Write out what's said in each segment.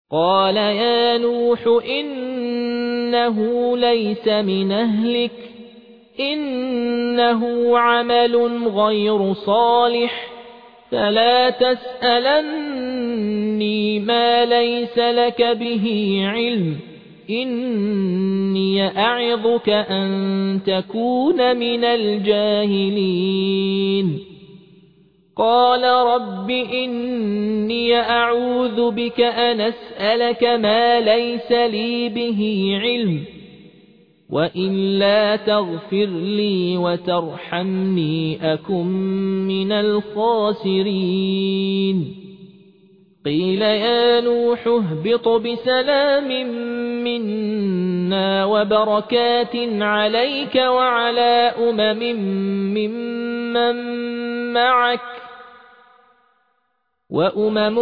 قال يا نوح إنه ليس من أهلك إنه عمل غير صالح فلا تسألني ما ليس لك به علم إني أعظك أن تكون من الجاهلين قال رب إني أعوذ بك أن أسألك ما ليس لي به علم وإلا تغفر لي وترحمني أكن من الخاسرين قيل يا نوح اهبط بسلام منا وبركات عليك وعلى ممن معك وأمم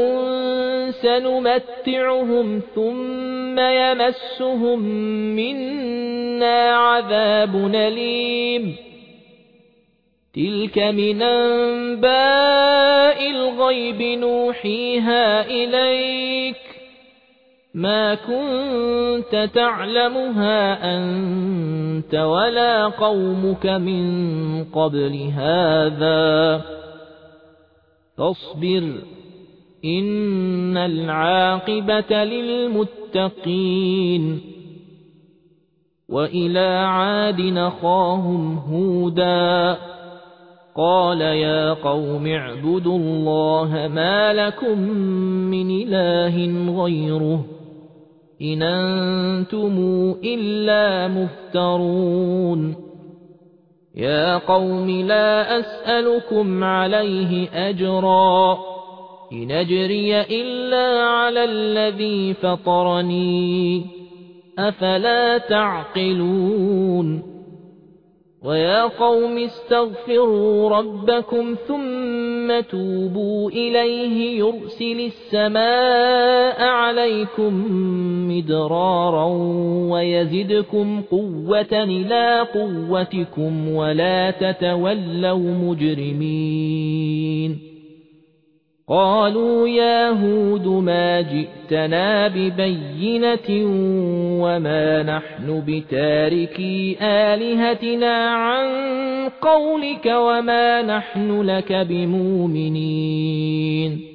سنمتعهم ثم يمسهم منا عذاب أليم تلك من أنباء الغيب نوحيها إليك ما كنت تعلمها أنت ولا قومك من قبل هذا فاصبر إن العاقبة للمتقين وإلى عاد أخاهم هودا قال يا قوم اعبدوا الله ما لكم من إله غيره إن أنتم إلا مفترون يا قوم لا أسألكم عليه أجرا إن أجري إلا على الذي فطرني أفلا تعقلون ويا قوم استغفروا ربكم ثم توبوا إليه يرسل السماء عليكم مدرارا ويزدكم قوة إلى قوتكم ولا تتولوا مجرمين قالوا يا هود ما جئتنا ببينة وما نحن بتاركي آلهتنا عن قولك وما نحن لك بمؤمنين